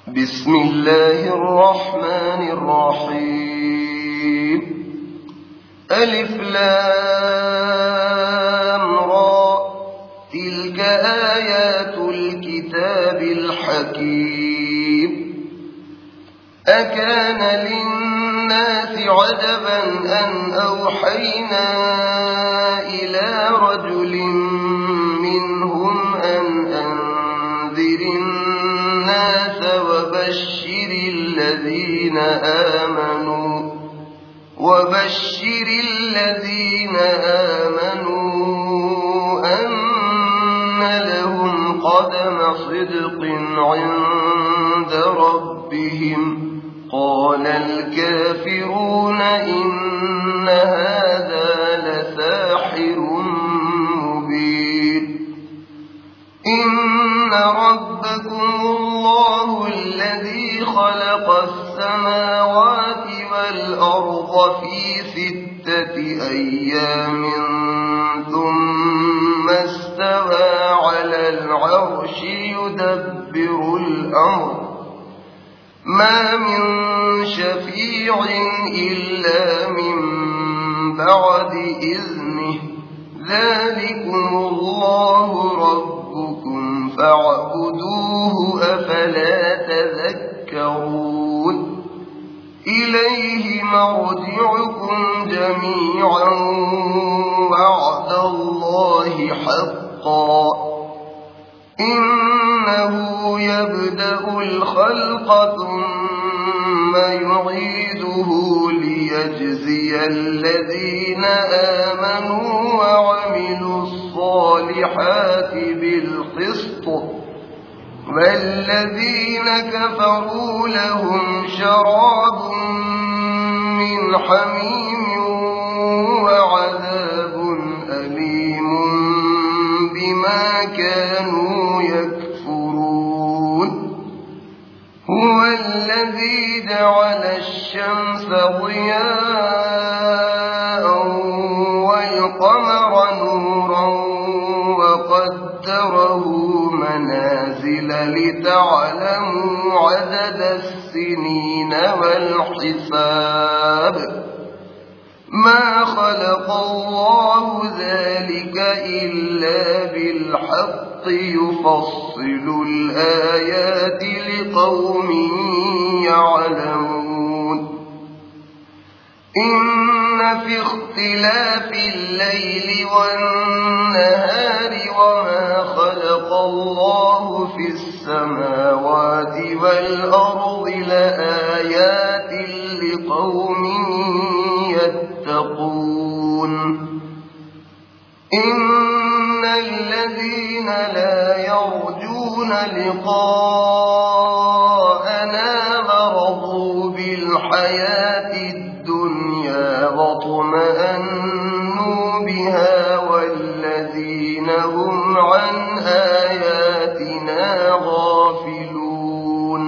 بسم الله الرحمن الرحيم. ألف لام را، تلك آيات الكتاب الحكيم. أكان للناس عجبا أن أوحينا إلى رجل منهم أن أنذر الناس وبشر الذين آمنوا أن لهم قدم صدق عند ربهم. قال الكافرون إن هذا لساحر مبين. إن ربكم الله الذي خلق السماوات والأرض في 6 أيام ثم استوى على العرش يدبر الأمر، ما من شفيع إلا من بعد إذنه. ذلكم الله ربكم فاعبدوه، أفلا تذكرون. إليه مرجعكم جميعا وعد الله حقا، إنه يبدأ الخلق ثم يعيده ليجزي الذين آمنوا وعملوا الصالحات بالقسط، والذين كفروا لهم شراب من حميم وعذاب أليم بما كانوا يكفرون. هو الذي جعل الشمس ضياء والقمر نورا وقدره منازل لتعلموا عدد السنين والحساب. ما خلق الله ذلك إلا بالحق، يفصل الآيات لقوم يعلمون. إن في اختلاف الليل والنهار وما خلق الله في السماوات والأرض لآيات لقوم يتقون. إن الذين لا يرجون لقاءنا ورضوا بالحياة الدنيا واطمأنوا بها والذين هم عن آياتنا غافلون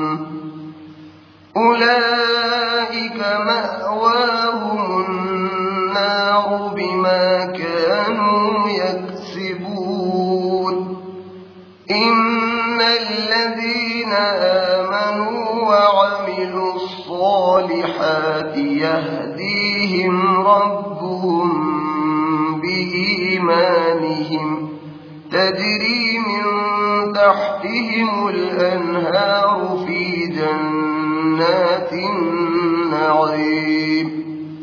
أولئك مأواهم النار بما كانوا يكسبون. إن الذين آمنوا وعملوا الصالحات يهديهم ربهم بإيمانهم، تجري من تحتهم الأنهار في جنات النعيم.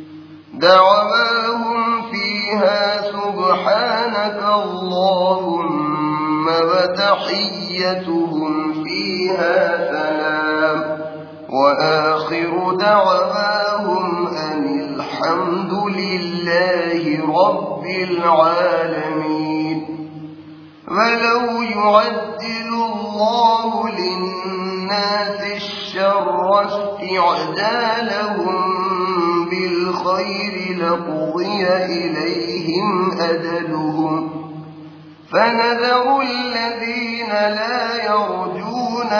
دعواهم فيها سبحانك اللهم وتحيتهم فيها سلام، وآخر دعواهم أن الحمد لله رب العالمين. ولو يعجل الله للناس الشر استعجالهم بالخير لقضي إليهم أجلهم، فنذر الذين لا يرجون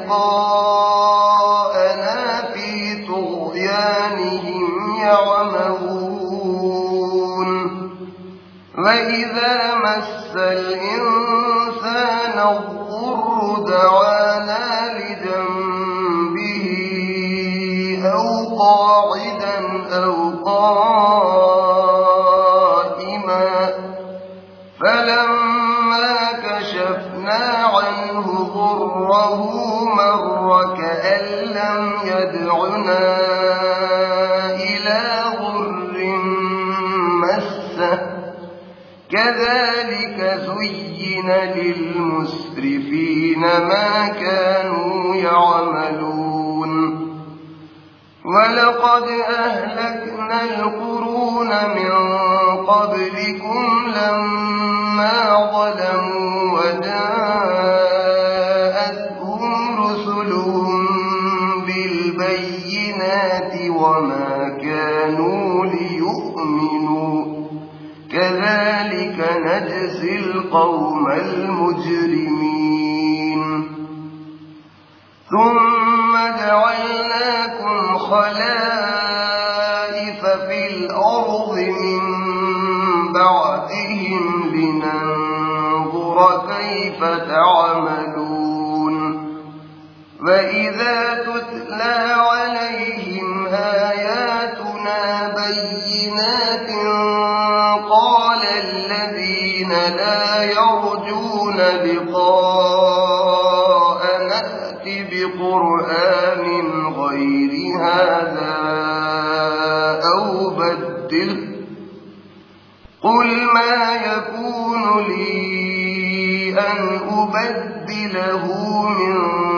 لقاءنا في طغيانهم يعمهون. وإذا مس الإنسان الضر دعانا لجنبه مروا مر كأن لم يدعنا إلى ضر مسه كذلك زين للمسرفين ما كانوا يعملون ولقد أهلكنا القرون من قبلكم لما ظلموا وجاءتهم رسلهم بالبينات وما كانوا ليؤمنوا كذلك نجزي القوم المجرمين ثم جعلناكم خلائف في الأرض من بعدهم لننظر كيف تعملون وإذا تتلى عليهم آياتنا بينات قال الذين لا يرجون لقاءنا ائت بقرآن غير هذا أو بدله قل ما يكون لي أن أبدله من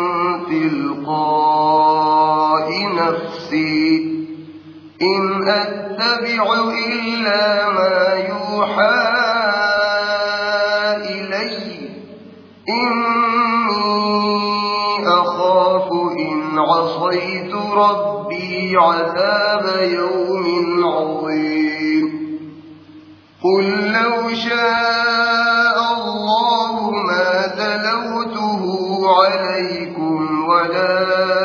تلقاء نفسي إن أتبع إلا ما يوحى إلي إني أخاف إن عصيت ربي عذاب يوم عظيم قل لو شاء الله ما تلوته عليكم ولا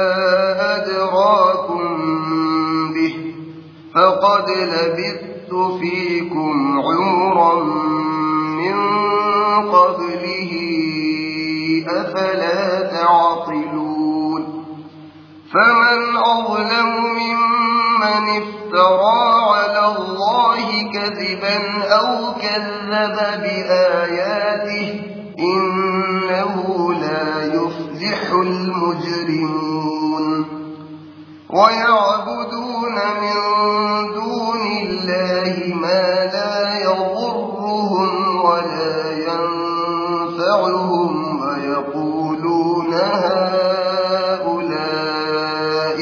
أدراكم به فقد لبثت فيكم عمرا من قبله أفلا تعقلون فمن أظلم ممن افترى على الله كذبا أو كذب بآياته إنه لا يفلح المجرمون ويعبدون من دون الله ما لا يضرهم ولا ينفعهم ويقولون هؤلاء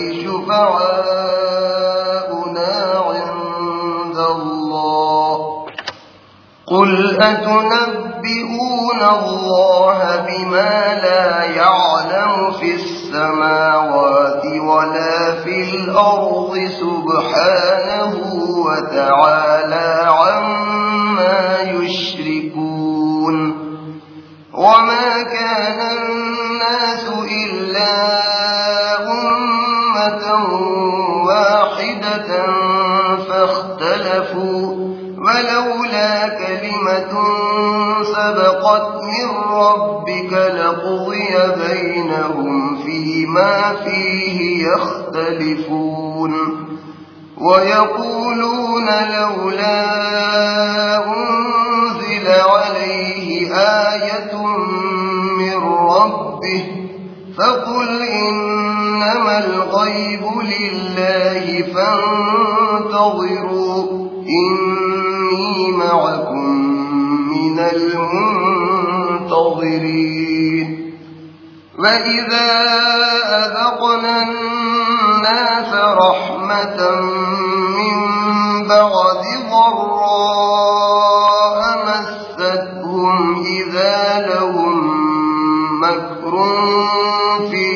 شفعاؤنا عند الله قل أتنبئون الله بما لا يعلم في السماوات ولا في الأرض سبحانه وتعالى عما يشركون وما كان الناس إلا أمة واحدة فاختلفوا ولولا كلمة سبقت من ربك لقضي بينهم فيما فيه يختلفون ويقولون لولا أنزل عليه آية من ربه فقل إنما الغيب لله فانتظروا إني معكم من المنتظرين وإذا أذقنا الناس رحمة من بعد ضراء مستهم إذا لهم مكر في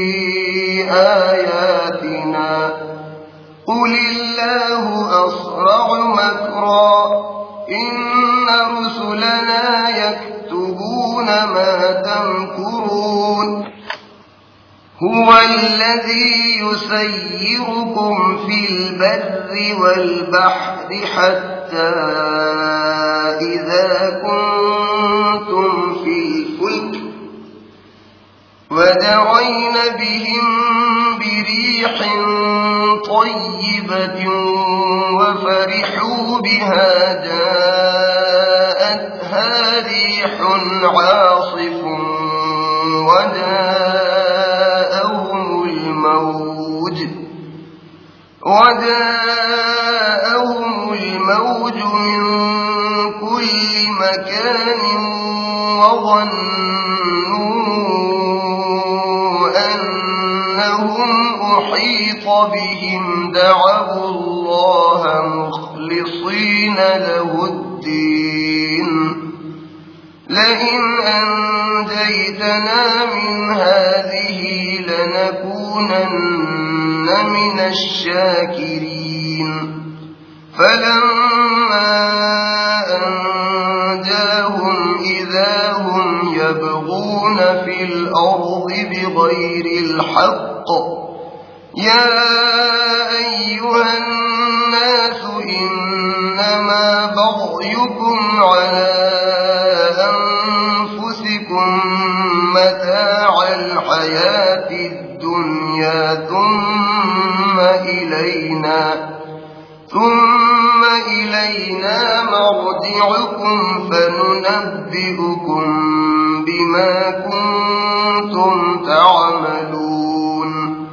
آياتنا قل الله أسرع مكرا إن رسلنا يكتبون ما تمكرون هو الذي يسيركم في البر والبحر حتى إذا كنتم في الفلك وجرين بهم بريح طيبة وفرحوا بها جاءتها ريح عاصف وجاءتهم وجاءهم الموج من كل مكان وظنوا أنهم أحيط بهم دعوا الله مخلصين له الدين لئن أنجيتنا من هذه لنكونن من الشاكرين فلما أنجاهم إذا هم يبغون في الأرض بغير الحق يا أيها الناس إنما بغيكم على أنفسكم متاع الحياة الدنيا ثم إلينا مرجعكم فننبئكم بما كنتم تعملون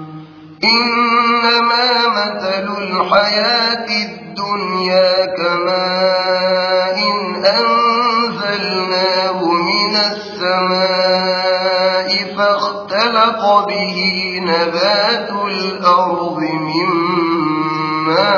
إنما مثل الحياة الدنيا كماء أنزلناه من السماء فاختلط به نبات الأرض مما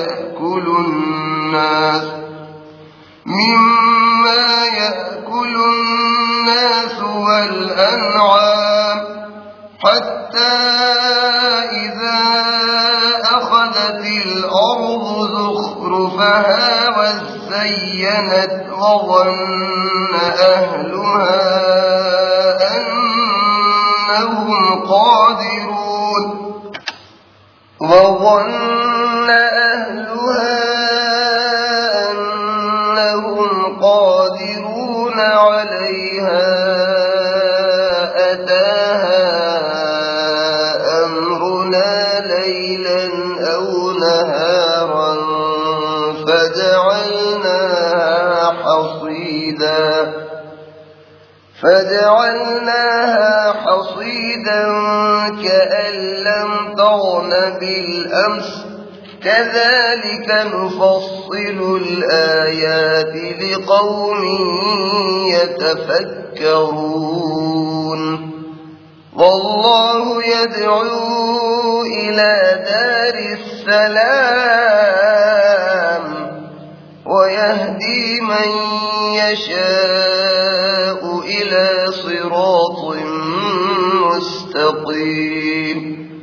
يأكل الناس والأنعام حتى إذا أخذت الأرض زخرفها وزينت وظن أهلها أنهم قادرون عليها أتاها أمرنا ليلا أو نهارا فجعلناها حصيدا كأن لم تغن بالأمس كذلك نفصل الآيات لقوم يتفكرون والله يدعو إلى دار السلام ويهدي من يشاء إلى صراط مستقيم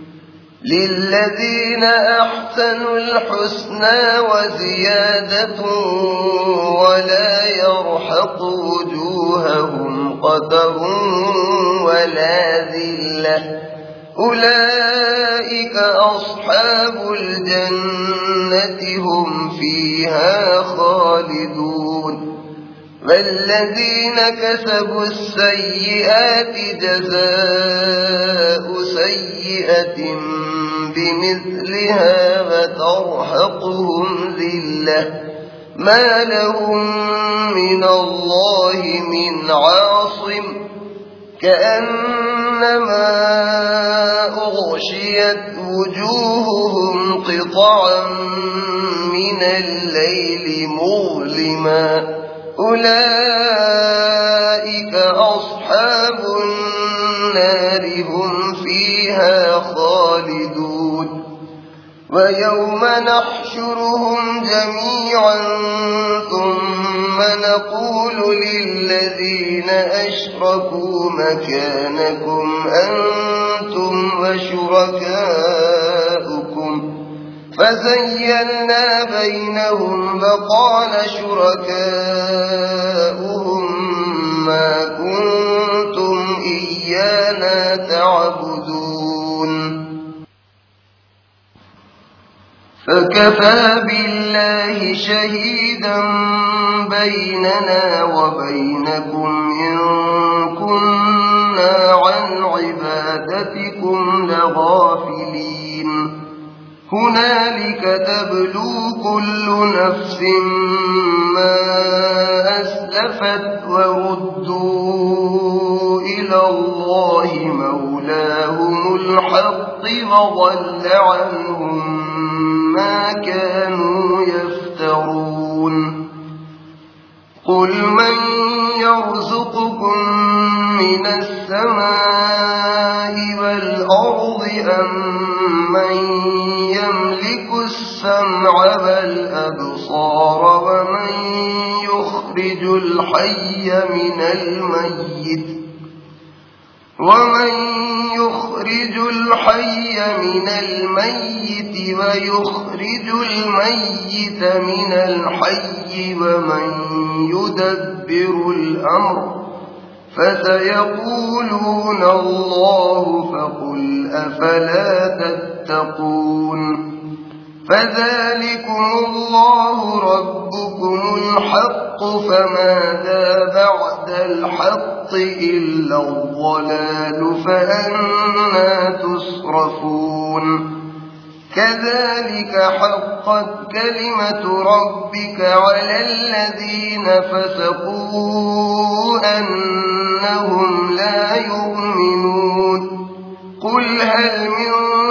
للذين أحسنوا الحسنى وزيادة ولا يرحق وجوههم قتر ولا ذلة أولئك أصحاب الجنة هم فيها خالدون والذين كسبوا السيئات جزاء سيئة بمثلها وترهقهم ذلة ما لهم من الله من عاصم كأنما أغشيت وجوههم قطعا من الليل مظلما أولئك أصحاب النار هم فيها خالدون ويوم نحشرهم جميعا ثم نقول للذين أشركوا مكانكم أنتم وشركاؤكم فزيّلنا بينهم وقال شركاؤهم ما كنتم إيانا تعبدون فكفى بالله شهيدا بيننا وبينكم إن كنا عن عبادتكم لغافلين هنالك تبلو كل نفس ما أسلفت وردوا إلى الله مولاهم الحق وضل عنهم ما كانوا يفترون قل من يرزقكم من السماء والأرض أم من يملك السمع والأبصار ومن يخرج الحي من الميت ويخرج الميت من الحي ومن يدبر الأمر فسيقولون الله فقل أفلا تتقون فذلكم الله ربكم الحق فماذا بعد الحق إلا الضلال فأنى تصرفون كذلك حقت كلمة ربك على الذين فسقوا أنهم لا يؤمنون قل هل من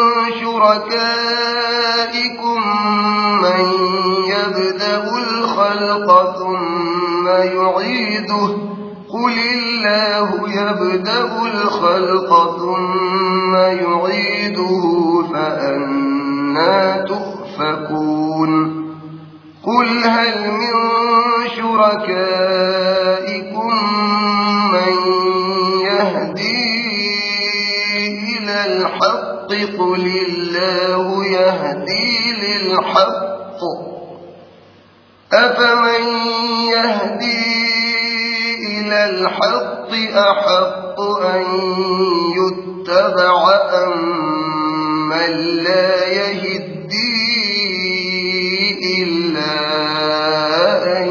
شركائكم من يبدأ الخلق ثم يعيده قل الله يبدأ الخلق ثم يعيده فأنى تؤفكون قل هل من شركائكم من يهدي إلى الحق قل الله يهدي للحق أفمن يهدي إلى الحق أحق أن يتبع أم من لا يهدي إلا أن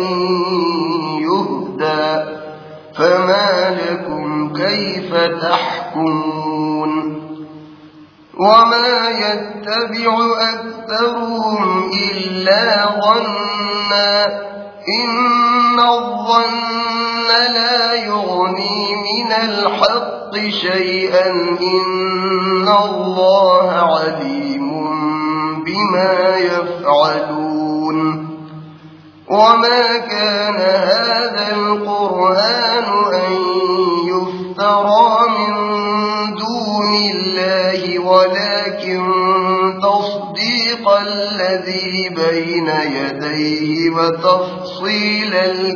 يهدى فما لكم كيف تحكمون وما يتبع أكثرهم إلا ظنا إن الظن لا يغني من الحق شيئا إن الله عليم بما يفعلون وما كان هذا القرآن أن يفترى من دون الله ولكن تصديق الذي بين يديه وتفصيل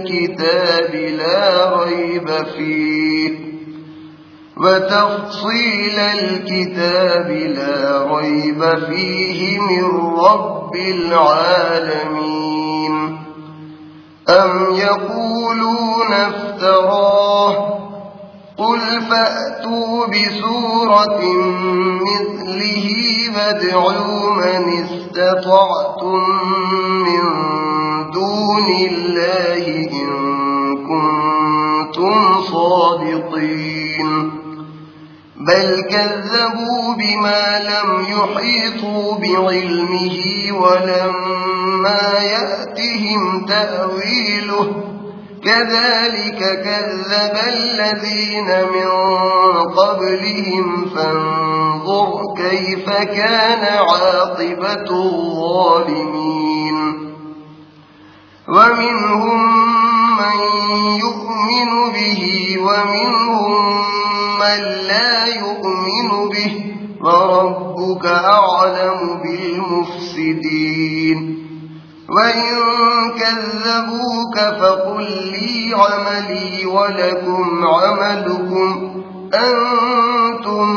الكتاب لا ريب فيه من رب العالمين أم يقولون افتراه قل فأتوا بسورة مثله وادعوا من استطعتم من دون الله إن كنتم صادقين بل كذبوا بما لم يحيطوا بعلمه ولما يأتهم تأويله كذلك كذب الذين من قبلهم فانظر كيف كان عاقبة الظالمين ومنهم من يؤمن به ومنهم من لا يؤمن به وربك أعلم بالمفسدين وإن كذبوك فقل لي عملي ولكم عملكم أنتم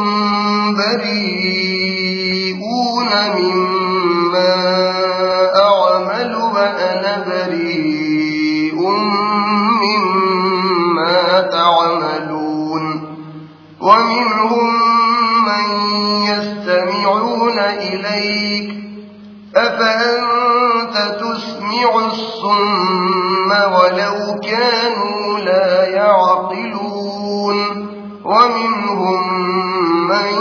بريئون مما أعمل وأنا بريء مما تعملون ومنهم من يستمعون إليك أفأنت تسمع الصم ولو كانوا لا يعقلون ومنهم من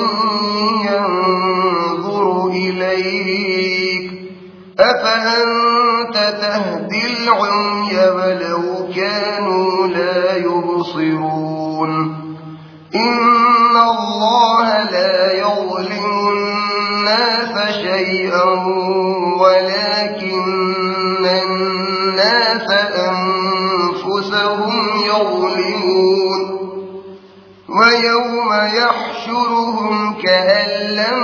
ينظر إليك أفأنت تهدي العمي ولو كانوا لا يبصرون إن الله لا يظلم الناس شيئا ولكن الناس أنفسهم يظلمون ويوم يحشرهم كأن لم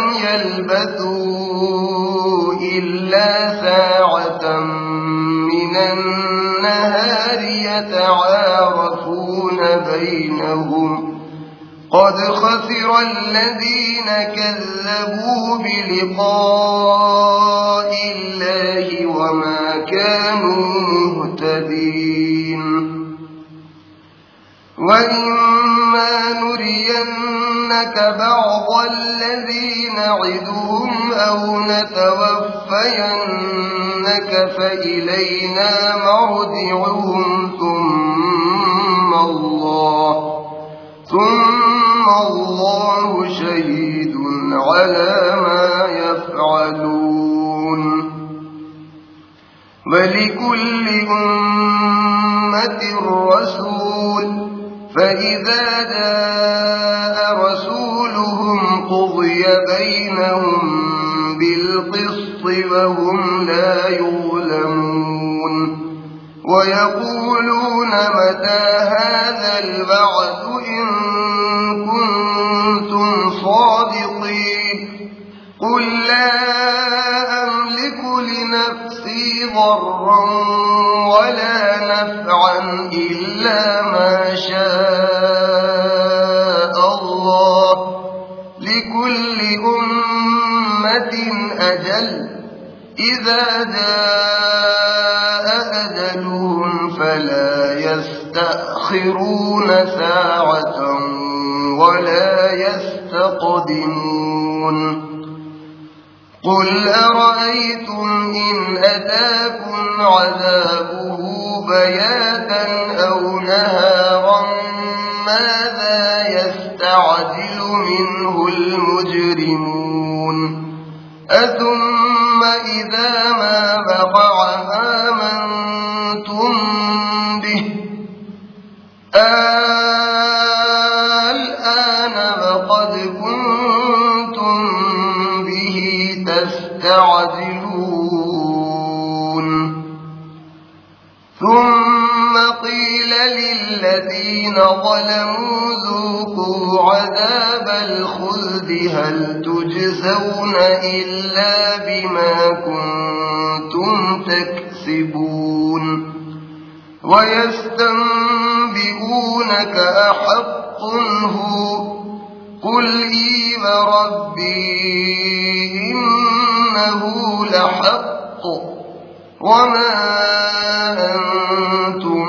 يلبثوا إلا ساعة من النهار يتعارفون بينهم قد خسر الذين كذبوا بلقاء الله وما كانوا مهتدين وإما نرينك بعض الذي نعدهم أو نتوفينك فإلينا مرجعهم ثم الله شهيد على ما يفعلون ولكل أمة رسول فإذا جاء رسولهم قضي بينهم بالقسط وهم لا يظلمون ويقولون متى هذا الوعد إن كنتم صادقين قل لا أملك لنفسي ضرا ولا نفعا إلا ما شاء الله لكل أمة أجل إذا جاء أجلهم فلا يستأخرون ساعة ولا يستقدمون قل أرأيتم إن أتاكم عذابه بياتا أو نهارا ماذا يستعجل منه المجرمون أثم إذا ما وقع آمنتم به الآن وقد كنتم به تستعجلون ثم قيل للذين ظلموا ذوقوا عذاب الخلد هل تجزون إلا بما كنتم تكسبون ويستنبئونك أحق هو قل إي وربي إنه لحق وما أنتم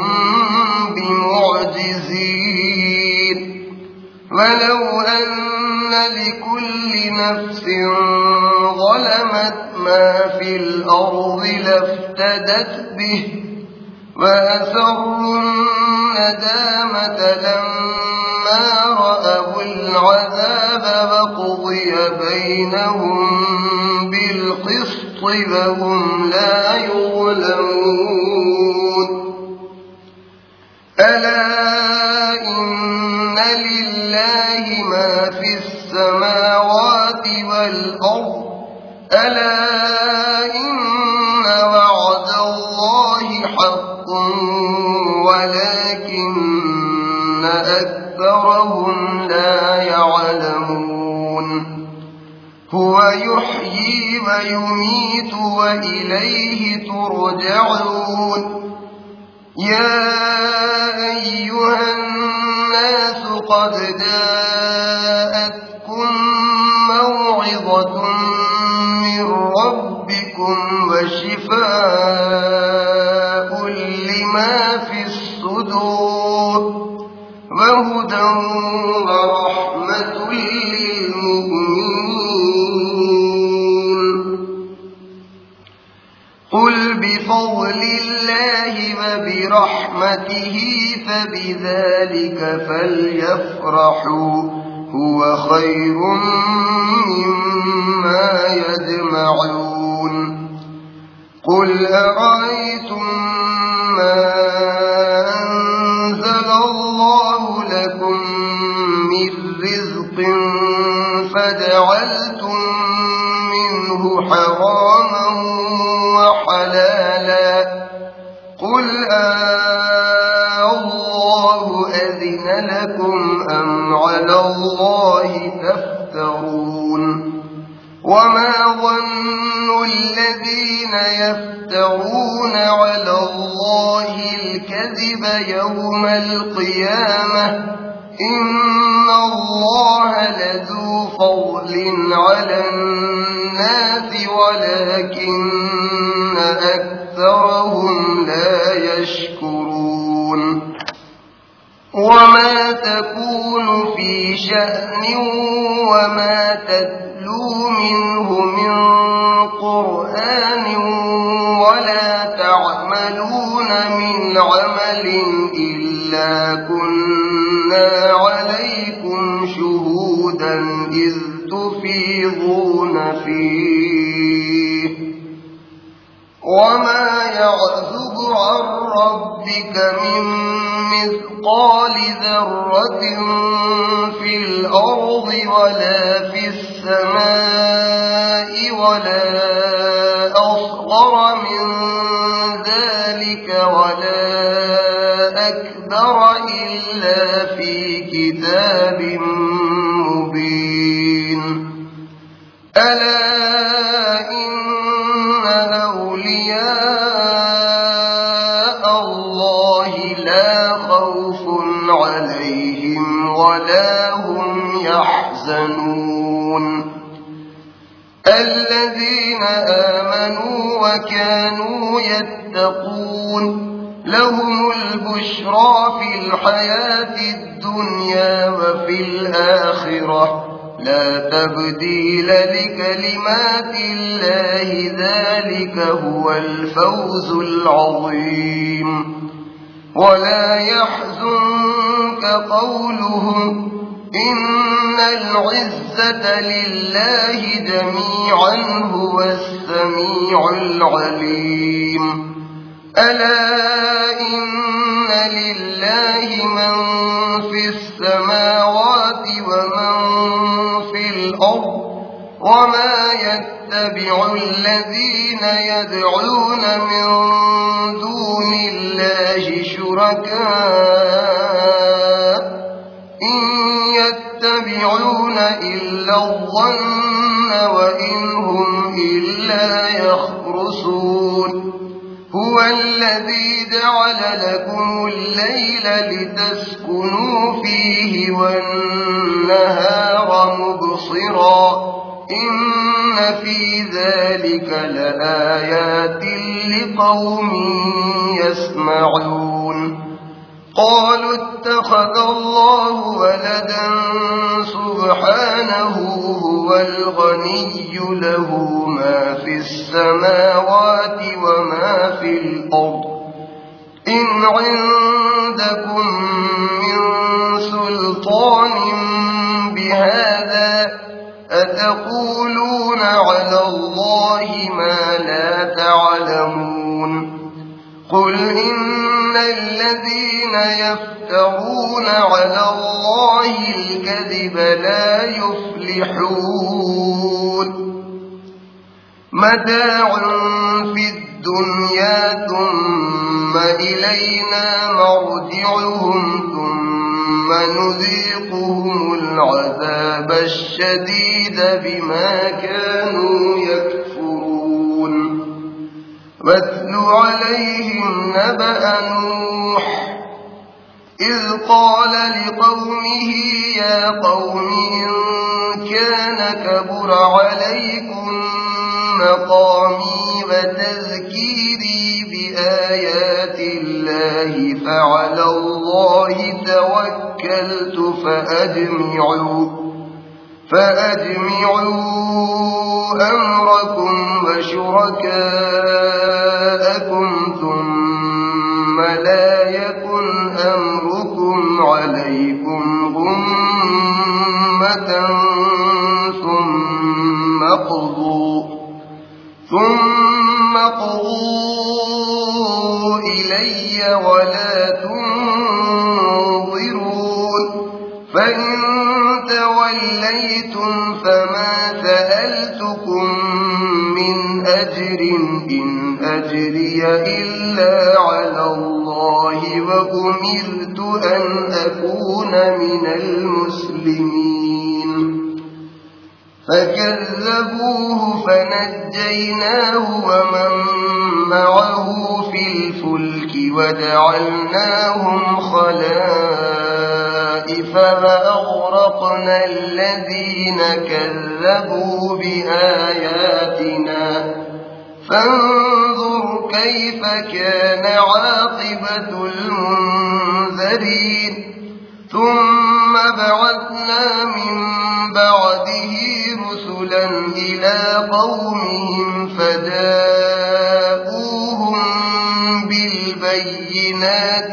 بمعجزين ولو أن لكل نفس ظلمت ما في الأرض لافتدت به وأسروا الندامة لما رأوا العذاب وقضي بينهم بالقسط وهم لا يظلمون ألا إن لله ما في السماوات والأرض ألا إن وعد الله حق ولكن أكثرهم لا يعلمون هو يحيي ويميت وإليه ترجعون يا أيها الناس قد جاءتكم موعظة من ربكم وشفاء لما في الصدور وهدى ورحمة للمؤمنين قل بفضل الله وبرحمته فبذلك فليفرحوا هو خير مما يجمعون قل أرأيتم ما أنزل الله لكم من رزق فجعلتم منه حراما وحلالا قل الله أذن لكم أم على الله تفترون وما ظن الذين يفترون على الله الكذب يوم القيامة إن الله لذو فضل على الناس ولكن أكثرهم لا يشكرون وما تكون في شأن وما تتلو منه من قرآن ولا تعملون من عمل إلا كنا عليكم شهودا إذ تفيضون فيه وما يعزب عن ربك من مثقال ذرة في الأرض ولا في السماء ولا أصغر من ذلك ولا أكبر إلا في كتاب مبين ألا إن أولياء الله لا خوف عليهم ولا هم يحزنون الذين آمنوا وكانوا يتقون لهم البشرى في الحياة الدنيا وفي الآخرة لا تبديل لكلمات الله ذلك هو الفوز العظيم ولا يحزنك قولهم إن العزة لله جميعا هو السميع العليم ألا إن لله من في السماوات ومن في الأرض وما يتبع الذين يدعون من دون الله شركاء إن يتبعون إلا الظن وإن هم إلا يخرصون هو الذي جعل لكم الليل لتسكنوا فيه والنهار مبصرا إن في ذلك لآيات لقوم يسمعون قالوا اتخذ الله ولدا سبحانه هو الغني له ما في السماوات وما في الأرض إن عندكم من سلطان بهذا أتقولون على الله ما لا تعلمون قل إن الذين يفترون على الله الكذب لا يفلحون متاع في الدنيا ثم إلينا مرجعهم ثم نذيقهم العذاب الشديد بما كانوا يكفرون واتل عليهم نبأ نوح إذ قال لقومه يا قوم إن كان كبر عليكم مقامي وتذكيري بآيات الله فعلى الله توكلت فأجمعوا أمركم وشركاءكم ثم لا يكن أمركم عليكم غمة ثم قضوا إلي ولا تنظرون فإن توليتم فما سألتكم من أجر إن أجري إلا على الله وأمرت أن أكون من المسلمين فكذبوه فنجيناه ومن معه في الفلك وجعلناهم خلائف وأغرقنا الذين كذبوا بآياتنا فانظر كيف كان عاقبة المنذرين ثم بعثنا من بعده رسلا إلى قومهم فجاءوهم بالبينات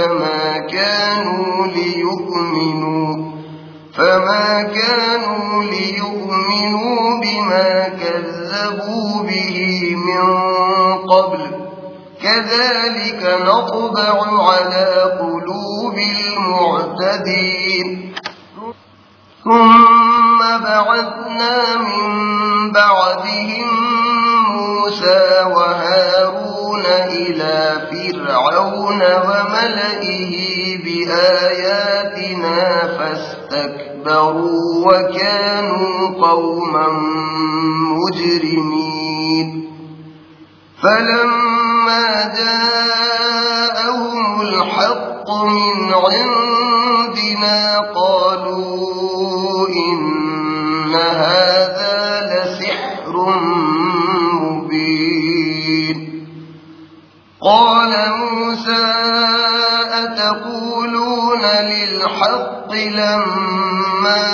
فما كانوا ليؤمنوا بما كذبوا به من قبل كذلك نطبع على قلوب المعتدين ثم بعثنا من بعدهم موسى وهارون إلى فرعون وملئه بآياتنا فاستكبروا وكانوا قوما مجرمين فلما جاءهم الحق من عندنا قالوا إن هذا لسحر مبين قال موسى أتقولون للحق لما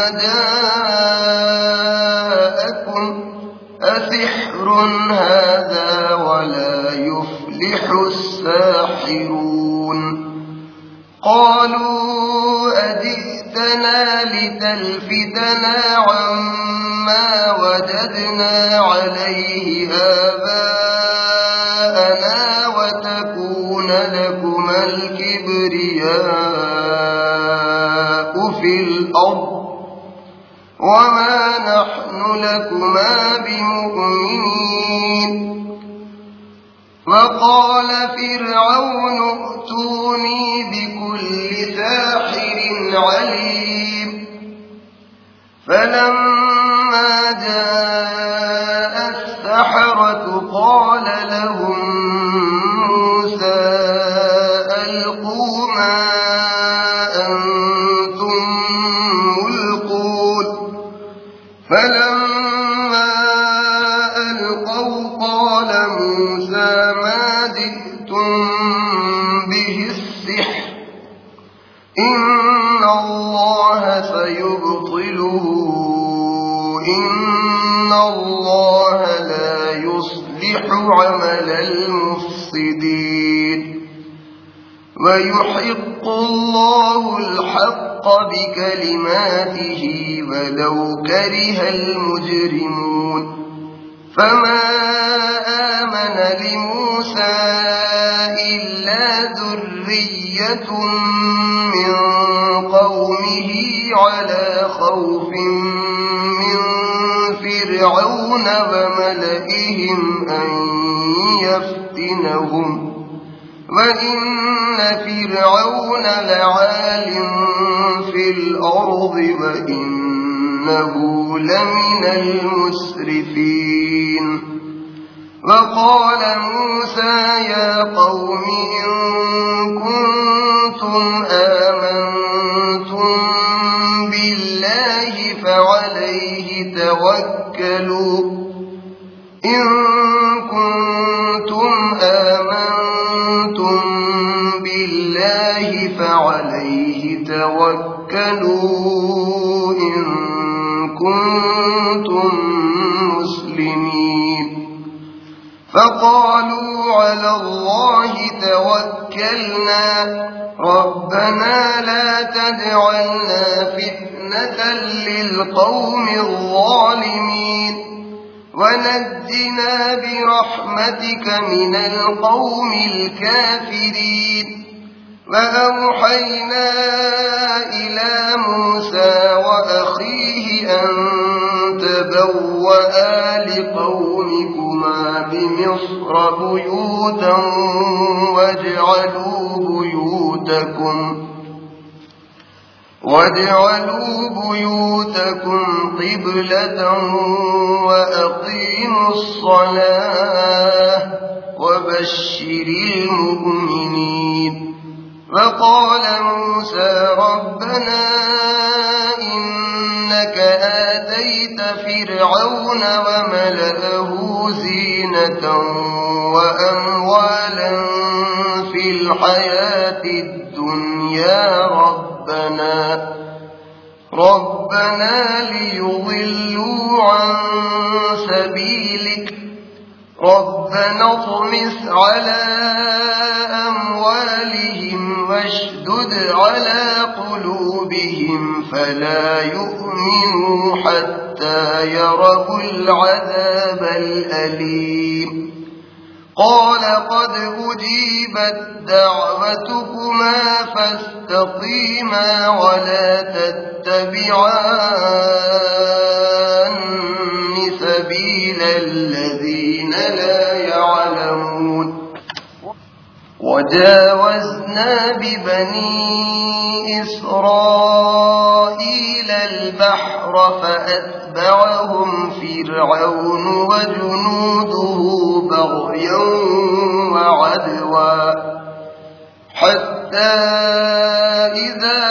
جاءكم أسحر هذا ولا يفلح الساحرون قالوا أجئتنا لتلفتنا عما وجدنا عليه آباءنا وتكون لكما الكبرياء في الأرض وما نحن لكما بمؤمنين وقال فرعون ائتوني بكل ساحر عليم فلما جاء السحرة قال لهم موسى ألقوا ما أنتم ملقون فلما ألقوا قال موسى ما جئتم به السحر إن الله سيبطله إن الله لا يصلح عمل المفسدين ويحق الله الحق بكلماته ولو كره المجرمون فما آمن لموسى إلا ذرية من قومه على خوف من فرعون وملئهم أن يفتنهم وإن فرعون لعال في الأرض وإنه لمن المسرفين وقال موسى يا قوم إن كنتم آمنتم بالله فعليه توكلوا إن كنتم آمنتم بالله فعليه توكلوا إن كنتم مسلمين فقالوا على الله توكلنا ربنا لا تجعلنا فتنة للقوم الظالمين ونجنا برحمتك من القوم الكافرين فأوحينا إلى موسى وأخيه أن تبوأ لقومكما بمصر بيوتا واجعلوا بيوتكم قبلة وأقيموا الصلاة وبشر المؤمنين. فقال موسى ربنا إنك آتيت فرعون وملأه زينة وأموالا في الحياة الدنيا ربنا ليضلوا عن سبيلك ربنا اطمس على أموالهم واشدد على قلوبهم فلا يؤمنوا حتى يروا العذاب الأليم. قال قد أجيبت دعوتكما فاستقيما ولا تتبعان سبيل الذين لا يعلمون. وجاوزنا ببني إسرائيل البحر فأتبعهم فرعون وجنوده بغيا وعدوا حتى إذا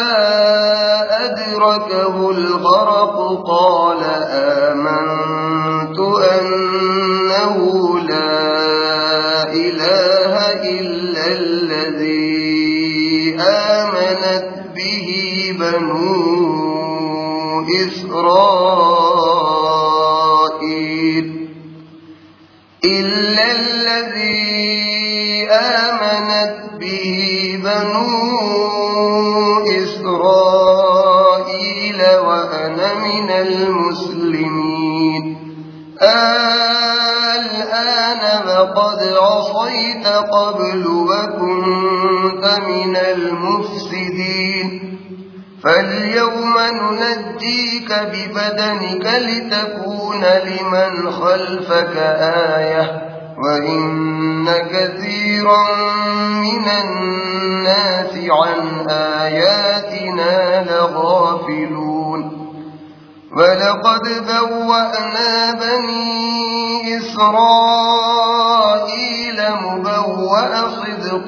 أدركه الغرق قال آمنت أنه لا إله إلا الذي آمنت به بنو إسرائيل وأنا من المسلمين. الآن وقد عصيت قبل وكنت من المفسدين فاليوم ننجيك ببدنك لتكون لمن خلفك آية وإن كثيرا من الناس عن آياتنا لغافلون. ولقد بوأنا بني إسرائيل مبوأ صدق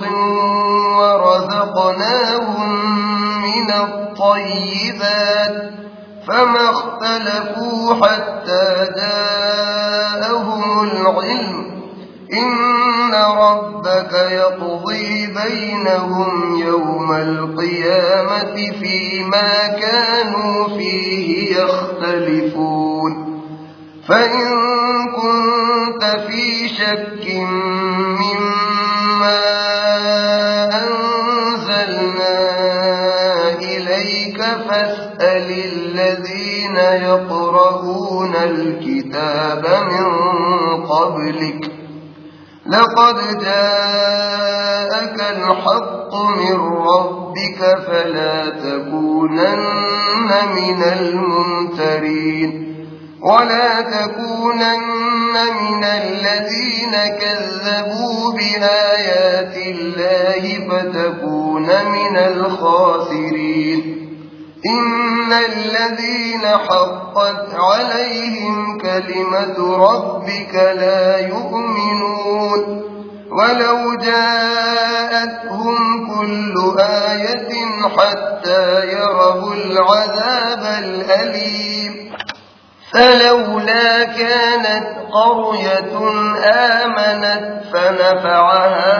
ورزقناهم من الطيبات فما اختلفوا حتى جاءهم العلم إن ربك يقضي بينهم يوم القيامة فيما كانوا فيه يختلفون. فإن كنت في شك مما أنزلنا إليك فاسأل الذين يقرؤون الكتاب من قبلك لقد جاءك الحق من ربك فلا تكونن من الممترين ولا تكونن من الذين كذبوا بآيات الله فتكون من الخاسرين. إن الذين حقت عليهم كلمة ربك لا يؤمنون ولو جاءتهم كل آية حتى يروا العذاب الأليم. فلولا كانت قرية آمنت فنفعها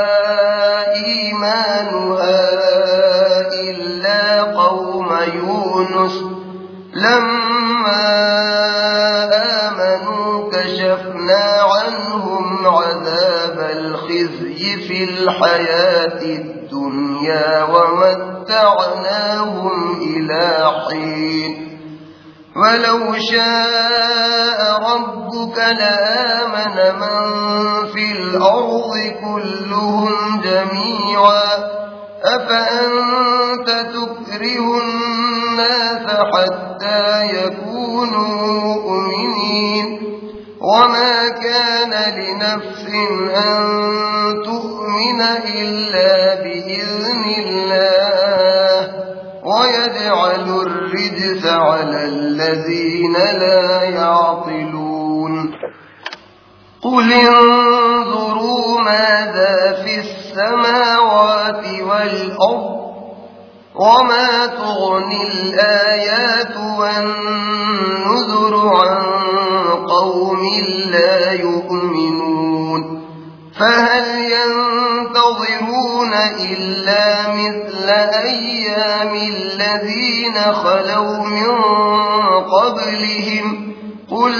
إيمانها إلا قوم يونس لما آمنوا كشفنا عنهم عذاب الخزي في الحياة الدنيا ومتعناهم إلى حين. ولو شاء ربك لآمن من في الأرض كلهم جميعا أفأنت تكره الناس حتى يكونوا مؤمنين وما كان لنفس أن تؤمن إلا بإذن الله ويجعل الرجس على الذين لا يعقلون قل انظروا ماذا في السماوات والأرض وما تغني الآيات والنذر عن قوم لا يؤمنون فهل ينتظرون إلا مثل أيام الذين خلوا من قبلهم قل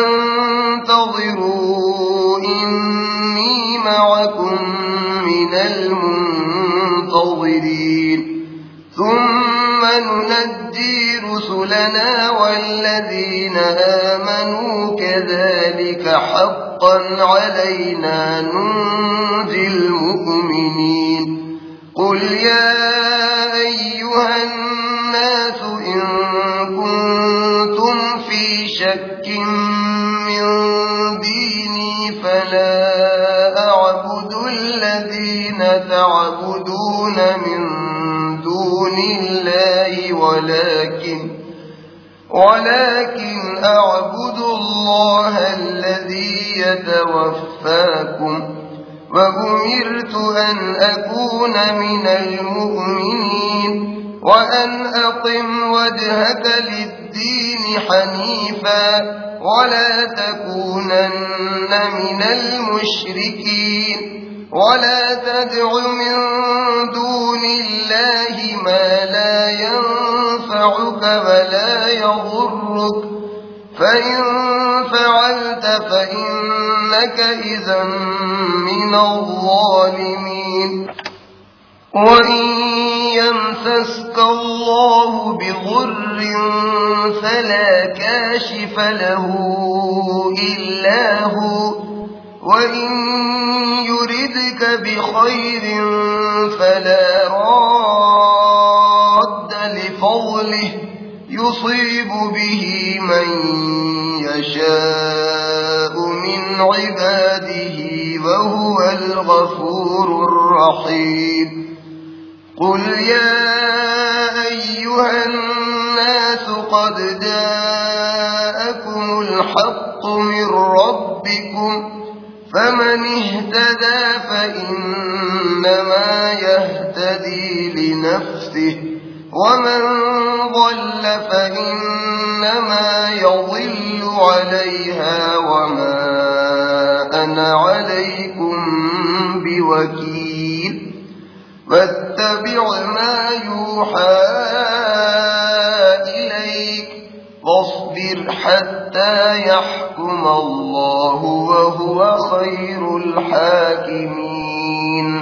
فانتظروا إني معكم من المنتظرين ثم ننجي رسلنا والذين آمنوا كذلك حقا علينا ننجي المؤمنين قل يا أيها الناس إن كنتم في شك من ديني فلا أعبد الذين تعبدون من دون الله ولكن أعبد الله الذي يتوفاكم وأمرت أن أكون من المؤمنين وأن أقم وجهك للدين حنيفا ولا تكونن من المشركين ولا تدع من دون الله ما لا ينفعك ولا يضرك فإن فعلت فإنك إذا من الظالمين وإن يمسسك الله بضر فلا كاشف له إلا هو وإن يردك بخير فلا راد لفضله يصيب به من يشاء من عباده وهو الغفور الرحيم قل يا أيها الناس قد جاءكم الحق من ربكم فمن اهتدى فإنما يهتدي لنفسه ومن ضل فإنما يضل عليها وما أنا عليكم بوكيل فاتبع ما يوحى إليك واصبر حتى يحكم الله وهو خير الحاكمين